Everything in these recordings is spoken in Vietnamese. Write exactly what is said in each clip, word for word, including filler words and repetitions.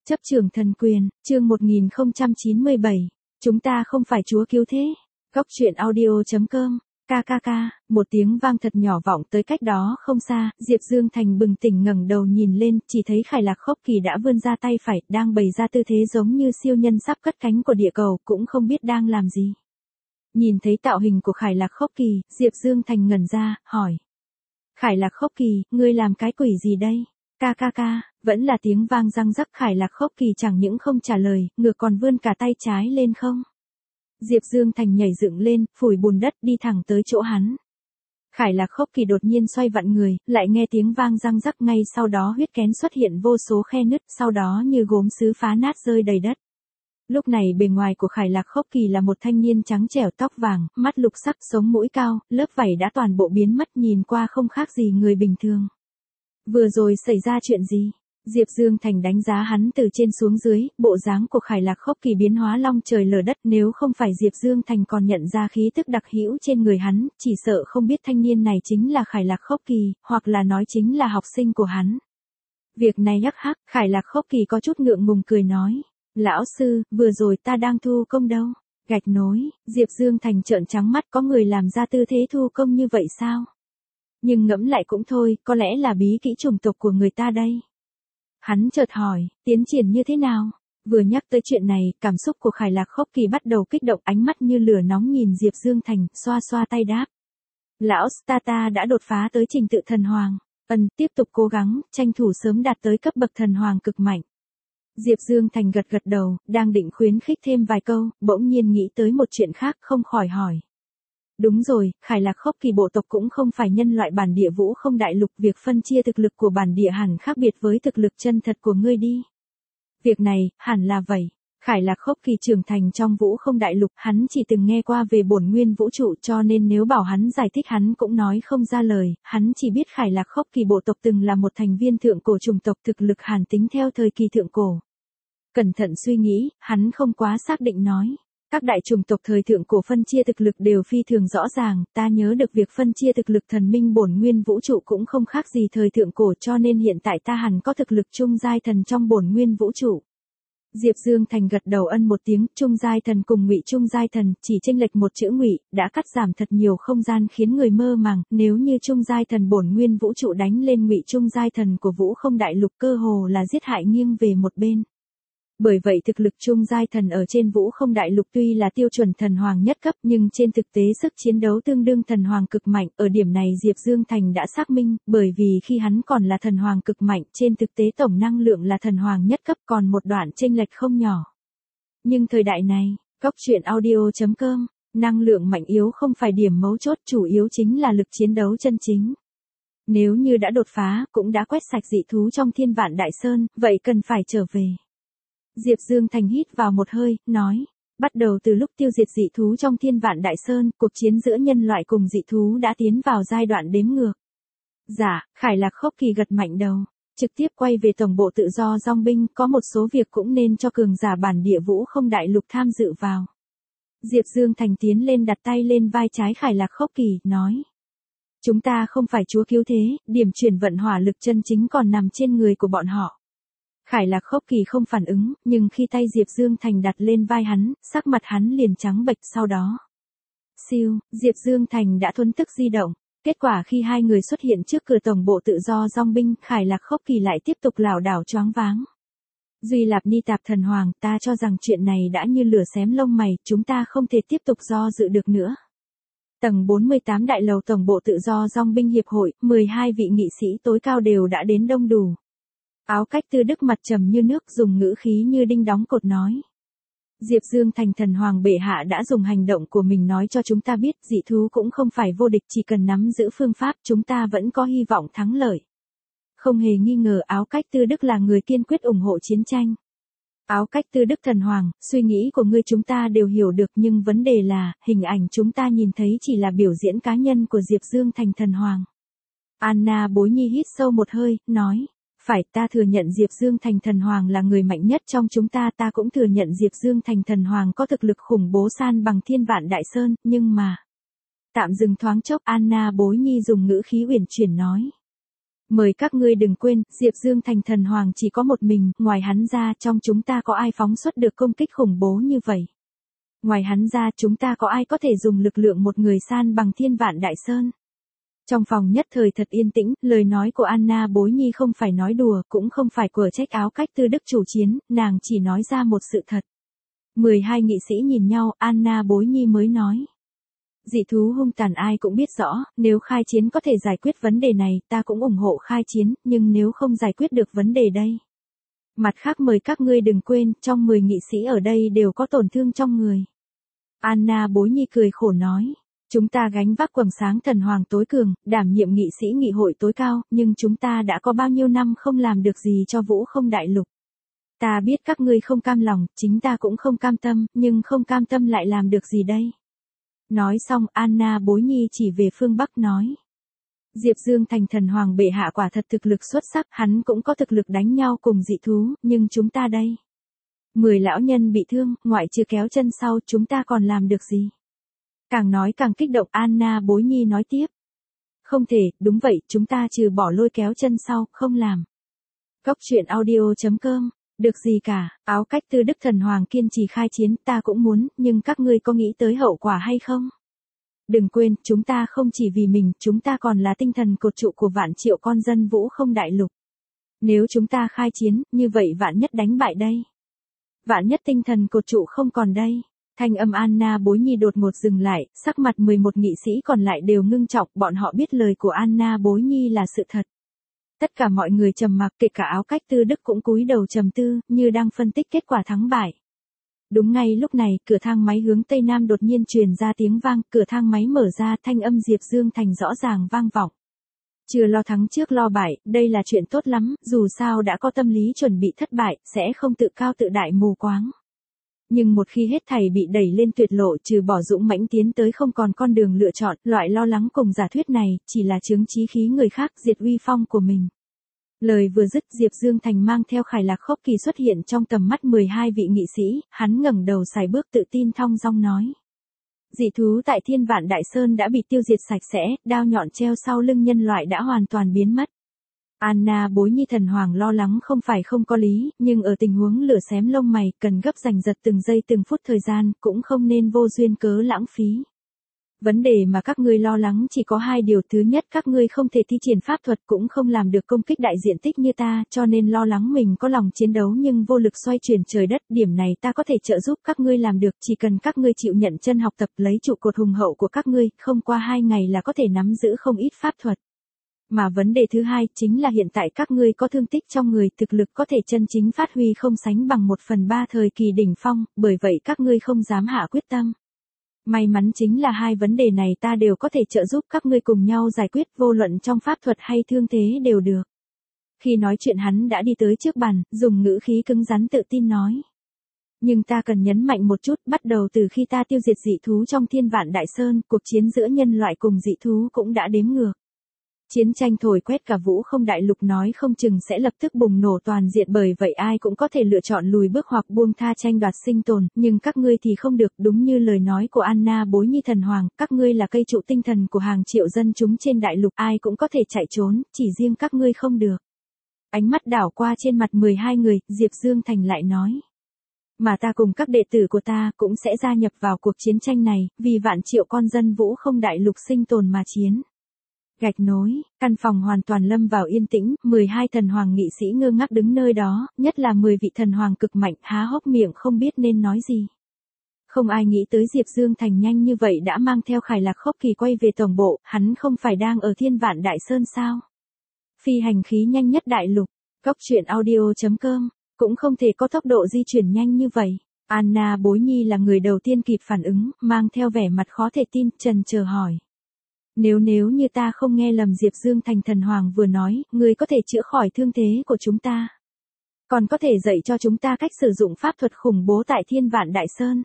Chấp trường thần quyền, chương một nghìn không trăm chín mươi bảy. Chúng ta không phải chúa cứu thế. Góc truyện audio chấm com. Kkk, một tiếng vang thật nhỏ vọng tới cách đó không xa, Diệp Dương Thành bừng tỉnh ngẩng đầu nhìn lên, chỉ thấy Khải Lạc Khốc Kỳ đã vươn ra tay phải, đang bày ra tư thế giống như siêu nhân sắp cất cánh của địa cầu, cũng không biết đang làm gì. Nhìn thấy tạo hình của Khải Lạc Khốc Kỳ, Diệp Dương Thành ngẩn ra, hỏi. Khải Lạc Khốc Kỳ, ngươi làm cái quỷ gì đây? Kkk, vẫn là tiếng vang răng rắc. Khải Lạc Khốc Kỳ chẳng những không trả lời, ngược còn vươn cả tay trái lên không. Diệp Dương Thành nhảy dựng lên, phủi bùn đất đi thẳng tới chỗ hắn. Khải Lạc Khốc Kỳ đột nhiên xoay vặn người, lại nghe tiếng vang răng rắc, ngay sau đó huyết kén xuất hiện vô số khe nứt, sau đó như gốm sứ phá nát rơi đầy đất. Lúc này bề ngoài của Khải Lạc Khốc Kỳ là một thanh niên trắng trẻo, tóc vàng, mắt lục sắc, sống mũi cao, lớp vảy đã toàn bộ biến mất, nhìn qua không khác gì người bình thường. Vừa rồi xảy ra chuyện gì? Diệp Dương Thành đánh giá hắn từ trên xuống dưới, bộ dáng của Khải Lạc Khốc Kỳ biến hóa long trời lở đất, nếu không phải Diệp Dương Thành còn nhận ra khí tức đặc hữu trên người hắn, chỉ sợ không biết thanh niên này chính là Khải Lạc Khốc Kỳ, hoặc là nói chính là học sinh của hắn. Việc này hắc hắc, Khải Lạc Khốc Kỳ có chút ngượng ngùng cười nói, lão sư, vừa rồi ta đang thu công đâu? Gạch nối, Diệp Dương Thành trợn trắng mắt, có người làm ra tư thế thu công như vậy sao? Nhưng ngẫm lại cũng thôi, có lẽ là bí kỹ chủng tộc của người ta đây. Hắn chợt hỏi, tiến triển như thế nào? Vừa nhắc tới chuyện này, cảm xúc của Khải Lạc Khốc Kỳ bắt đầu kích động, ánh mắt như lửa nóng nhìn Diệp Dương Thành, xoa xoa tay đáp. Lão Stata đã đột phá tới trình tự thần hoàng. Ân, tiếp tục cố gắng, tranh thủ sớm đạt tới cấp bậc thần hoàng cực mạnh. Diệp Dương Thành gật gật đầu, đang định khuyến khích thêm vài câu, bỗng nhiên nghĩ tới một chuyện khác, không khỏi hỏi. Đúng rồi, Khải Lạc Khốc Kỳ bộ tộc cũng không phải nhân loại bản địa Vũ Không Đại Lục, việc phân chia thực lực của bản địa hẳn khác biệt với thực lực chân thật của ngươi đi. Việc này, hẳn là vậy. Khải Lạc Khốc Kỳ trưởng thành trong Vũ Không Đại Lục, hắn chỉ từng nghe qua về bổn nguyên vũ trụ, cho nên nếu bảo hắn giải thích hắn cũng nói không ra lời, hắn chỉ biết Khải Lạc Khốc Kỳ bộ tộc từng là một thành viên thượng cổ chủng tộc, thực lực hàn tính theo thời kỳ thượng cổ. Cẩn thận suy nghĩ, hắn không quá xác định nói. Các đại chủng tộc thời thượng cổ phân chia thực lực đều phi thường rõ ràng, ta nhớ được việc phân chia thực lực thần minh bổn nguyên vũ trụ cũng không khác gì thời thượng cổ, cho nên hiện tại ta hẳn có thực lực trung giai thần trong bổn nguyên vũ trụ. Diệp Dương Thành gật đầu ân một tiếng, trung giai thần cùng ngụy trung giai thần, chỉ chênh lệch một chữ ngụy, đã cắt giảm thật nhiều không gian khiến người mơ màng, nếu như trung giai thần bổn nguyên vũ trụ đánh lên ngụy trung giai thần của Vũ Không Đại Lục, cơ hồ là giết hại nghiêng về một bên. Bởi vậy thực lực trung giai thần ở trên Vũ Không Đại Lục tuy là tiêu chuẩn thần hoàng nhất cấp, nhưng trên thực tế sức chiến đấu tương đương thần hoàng cực mạnh, ở điểm này Diệp Dương Thành đã xác minh, bởi vì khi hắn còn là thần hoàng cực mạnh, trên thực tế tổng năng lượng là thần hoàng nhất cấp, còn một đoạn chênh lệch không nhỏ. Nhưng thời đại này, góc truyện audio chấm com, năng lượng mạnh yếu không phải điểm mấu chốt, chủ yếu chính là lực chiến đấu chân chính. Nếu như đã đột phá, cũng đã quét sạch dị thú trong Thiên Vạn Đại Sơn, vậy cần phải trở về. Diệp Dương Thành hít vào một hơi, nói, bắt đầu từ lúc tiêu diệt dị thú trong Thiên Vạn Đại Sơn, cuộc chiến giữa nhân loại cùng dị thú đã tiến vào giai đoạn đếm ngược. Dạ, Khải Lạc Khốc Kỳ gật mạnh đầu, trực tiếp quay về tổng bộ tự do dòng binh, có một số việc cũng nên cho cường giả bản địa Vũ Không Đại Lục tham dự vào. Diệp Dương Thành tiến lên đặt tay lên vai trái Khải Lạc Khốc Kỳ, nói. Chúng ta không phải chúa cứu thế, điểm chuyển vận hỏa lực chân chính còn nằm trên người của bọn họ. Khải Lạc Khốc Kỳ không phản ứng, nhưng khi tay Diệp Dương Thành đặt lên vai hắn, sắc mặt hắn liền trắng bệch, sau đó. Siêu, Diệp Dương Thành đã thuấn tức di động. Kết quả khi hai người xuất hiện trước cửa tổng bộ tự do dòng binh, Khải Lạc Khốc Kỳ lại tiếp tục lảo đảo choáng váng. Duy Lạp Ni Tạp Thần Hoàng, ta cho rằng chuyện này đã như lửa xém lông mày, chúng ta không thể tiếp tục do dự được nữa. Tầng bốn mươi tám đại lầu tổng bộ tự do dòng binh hiệp hội, mười hai vị nghị sĩ tối cao đều đã đến đông đủ. Áo Cách Tư Đức mặt trầm như nước, dùng ngữ khí như đinh đóng cột nói. Diệp Dương Thành thần hoàng bệ hạ đã dùng hành động của mình nói cho chúng ta biết, dị thú cũng không phải vô địch, chỉ cần nắm giữ phương pháp, chúng ta vẫn có hy vọng thắng lợi. Không hề nghi ngờ Áo Cách Tư Đức là người kiên quyết ủng hộ chiến tranh. Áo Cách Tư Đức thần hoàng, suy nghĩ của ngươi chúng ta đều hiểu được, nhưng vấn đề là, hình ảnh chúng ta nhìn thấy chỉ là biểu diễn cá nhân của Diệp Dương Thành thần hoàng. Anna Bối Nhi hít sâu một hơi, nói. Phải, ta thừa nhận Diệp Dương Thành thần hoàng là người mạnh nhất trong chúng ta, ta cũng thừa nhận Diệp Dương Thành thần hoàng có thực lực khủng bố san bằng Thiên Vạn Đại Sơn, nhưng mà. Tạm dừng thoáng chốc, Anna Bối Nhi dùng ngữ khí uyển chuyển nói. Mời các ngươi đừng quên, Diệp Dương Thành thần hoàng chỉ có một mình, ngoài hắn ra trong chúng ta có ai phóng xuất được công kích khủng bố như vậy. Ngoài hắn ra chúng ta có ai có thể dùng lực lượng một người san bằng thiên vạn đại sơn. Trong phòng nhất thời thật yên tĩnh, lời nói của Anna Bối Nhi không phải nói đùa, cũng không phải của trách áo cách tư đức chủ chiến, nàng chỉ nói ra một sự thật. mười hai nghị sĩ nhìn nhau, Anna Bối Nhi mới nói. Dị thú hung tàn ai cũng biết rõ, nếu khai chiến có thể giải quyết vấn đề này, ta cũng ủng hộ khai chiến, nhưng nếu không giải quyết được vấn đề đây. Mặt khác mời các ngươi đừng quên, trong mười nghị sĩ ở đây đều có tổn thương trong người. Anna Bối Nhi cười khổ nói. Chúng ta gánh vác quầng sáng thần hoàng tối cường, đảm nhiệm nghị sĩ nghị hội tối cao, nhưng chúng ta đã có bao nhiêu năm không làm được gì cho Vũ Không Đại Lục. Ta biết các ngươi không cam lòng, chính ta cũng không cam tâm, nhưng không cam tâm lại làm được gì đây. Nói xong, Anna Bối Nhi chỉ về phương Bắc nói. Diệp Dương Thành thần hoàng bệ hạ quả thật thực lực xuất sắc, hắn cũng có thực lực đánh nhau cùng dị thú, nhưng chúng ta đây. Mười lão nhân bị thương, ngoại trừ kéo chân sau, chúng ta còn làm được gì? Càng nói càng kích động, Anna Bối Nhi nói tiếp. Không thể, đúng vậy, chúng ta trừ bỏ lôi kéo chân sau, không làm. Cốc truyện audio chấm com, được gì cả, áo cách tư đức thần hoàng kiên trì khai chiến, ta cũng muốn, nhưng các ngươi có nghĩ tới hậu quả hay không? Đừng quên, chúng ta không chỉ vì mình, chúng ta còn là tinh thần cột trụ của vạn triệu con dân Vũ Không Đại Lục. Nếu chúng ta khai chiến, như vậy vạn nhất đánh bại đây. Vạn nhất tinh thần cột trụ không còn đây. Thanh âm Anna Bối Nhi đột ngột dừng lại, sắc mặt mười một nghị sĩ còn lại đều ngưng trọng, bọn họ biết lời của Anna Bối Nhi là sự thật. Tất cả mọi người trầm mặc, kể cả áo cách tư đức cũng cúi đầu trầm tư, như đang phân tích kết quả thắng bại. Đúng ngay lúc này, cửa thang máy hướng tây nam đột nhiên truyền ra tiếng vang, cửa thang máy mở ra, thanh âm Diệp Dương Thành rõ ràng vang vọng. Chưa lo thắng trước lo bại, đây là chuyện tốt lắm, dù sao đã có tâm lý chuẩn bị thất bại, sẽ không tự cao tự đại mù quáng. Nhưng một khi hết thảy bị đẩy lên tuyệt lộ, trừ bỏ dũng mãnh tiến tới không còn con đường lựa chọn, loại lo lắng cùng giả thuyết này, chỉ là chướng chí khí người khác, diệt uy phong của mình. Lời vừa dứt, Diệp Dương Thành mang theo Khải Lạc Khốc Kỳ xuất hiện trong tầm mắt mười hai vị nghị sĩ, hắn ngẩng đầu sải bước tự tin thong dong nói. Dị thú tại Thiên Vạn Đại Sơn đã bị tiêu diệt sạch sẽ, đao nhọn treo sau lưng nhân loại đã hoàn toàn biến mất. Anna Bối Nhi thần hoàng lo lắng không phải không có lý, nhưng ở tình huống lửa xém lông mày, cần gấp giành giật từng giây từng phút thời gian, cũng không nên vô duyên cớ lãng phí. Vấn đề mà các ngươi lo lắng chỉ có hai điều, thứ nhất các ngươi không thể thi triển pháp thuật cũng không làm được công kích đại diện tích như ta, cho nên lo lắng mình có lòng chiến đấu nhưng vô lực xoay chuyển trời đất, điểm này ta có thể trợ giúp các ngươi làm được, chỉ cần các ngươi chịu nhận chân học tập lấy trụ cột hùng hậu của các ngươi, không qua hai ngày là có thể nắm giữ không ít pháp thuật. Mà vấn đề thứ hai chính là hiện tại các ngươi có thương tích trong người, thực lực có thể chân chính phát huy không sánh bằng một phần ba thời kỳ đỉnh phong, bởi vậy các ngươi không dám hạ quyết tâm. May mắn chính là hai vấn đề này ta đều có thể trợ giúp các ngươi cùng nhau giải quyết, vô luận trong pháp thuật hay thương thế đều được. Khi nói chuyện hắn đã đi tới trước bàn, dùng ngữ khí cứng rắn tự tin nói. Nhưng ta cần nhấn mạnh một chút, bắt đầu từ khi ta tiêu diệt dị thú trong Thiên Vạn Đại Sơn, cuộc chiến giữa nhân loại cùng dị thú cũng đã đếm ngược. Chiến tranh thổi quét cả Vũ Không Đại Lục nói không chừng sẽ lập tức bùng nổ toàn diện, bởi vậy ai cũng có thể lựa chọn lùi bước hoặc buông tha tranh đoạt sinh tồn, nhưng các ngươi thì không được, đúng như lời nói của Anna Bối Nhi thần hoàng, các ngươi là cây trụ tinh thần của hàng triệu dân chúng trên đại lục, ai cũng có thể chạy trốn, chỉ riêng các ngươi không được. Ánh mắt đảo qua trên mặt mười hai người, Diệp Dương Thành lại nói. Mà ta cùng các đệ tử của ta cũng sẽ gia nhập vào cuộc chiến tranh này, vì vạn triệu con dân Vũ Không Đại Lục sinh tồn mà chiến. Gạch nối, căn phòng hoàn toàn lâm vào yên tĩnh, mười hai thần hoàng nghị sĩ ngơ ngác đứng nơi đó, nhất là mười vị thần hoàng cực mạnh, há hốc miệng không biết nên nói gì. Không ai nghĩ tới Diệp Dương Thành nhanh như vậy đã mang theo Khải Lạc Khốc Kỳ quay về tổng bộ, hắn không phải đang ở Thiên Vạn Đại Sơn sao? Phi hành khí nhanh nhất đại lục, cốc truyện audio chấm com, cũng không thể có tốc độ di chuyển nhanh như vậy. Anna Bối Nhi là người đầu tiên kịp phản ứng, mang theo vẻ mặt khó thể tin, trần chờ hỏi. Nếu nếu như ta không nghe lầm, Diệp Dương Thành thần hoàng vừa nói, ngươi có thể chữa khỏi thương thế của chúng ta. Còn có thể dạy cho chúng ta cách sử dụng pháp thuật khủng bố tại Thiên Vạn Đại Sơn.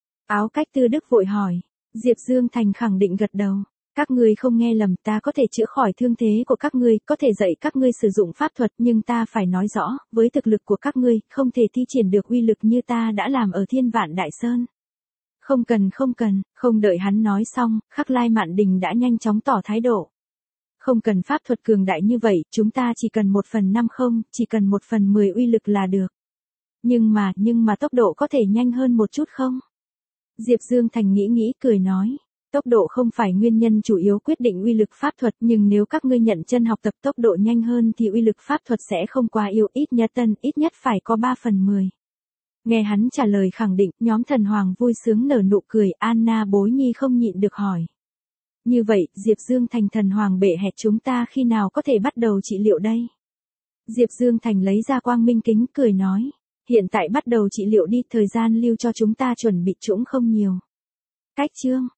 Áo cách tư đức vội hỏi. Diệp Dương Thành khẳng định gật đầu. Các ngươi không nghe lầm, ta có thể chữa khỏi thương thế của các ngươi, có thể dạy các ngươi sử dụng pháp thuật, nhưng ta phải nói rõ, với thực lực của các ngươi, không thể thi triển được uy lực như ta đã làm ở Thiên Vạn Đại Sơn. Không cần không cần, không đợi hắn nói xong, Khắc Lai Mạn Đình đã nhanh chóng tỏ thái độ. Không cần pháp thuật cường đại như vậy, chúng ta chỉ cần một phần năm không, chỉ cần một phần mười uy lực là được. Nhưng mà, nhưng mà tốc độ có thể nhanh hơn một chút không? Diệp Dương Thành nghĩ nghĩ cười nói. Tốc độ không phải nguyên nhân chủ yếu quyết định uy lực pháp thuật, nhưng nếu các ngươi nhận chân học tập tốc độ nhanh hơn thì uy lực pháp thuật sẽ không quá yếu, ít nhất tân, ít nhất phải có ba phần mười. Nghe hắn trả lời khẳng định, nhóm thần hoàng vui sướng nở nụ cười, Anna bối nhi không nhịn được hỏi. Như vậy, Diệp Dương Thành thần hoàng bệ hẹt chúng ta khi nào có thể bắt đầu trị liệu đây? Diệp Dương Thành lấy ra quang minh kính cười nói. Hiện tại bắt đầu trị liệu đi, thời gian lưu cho chúng ta chuẩn bị cũng không nhiều. Cách chương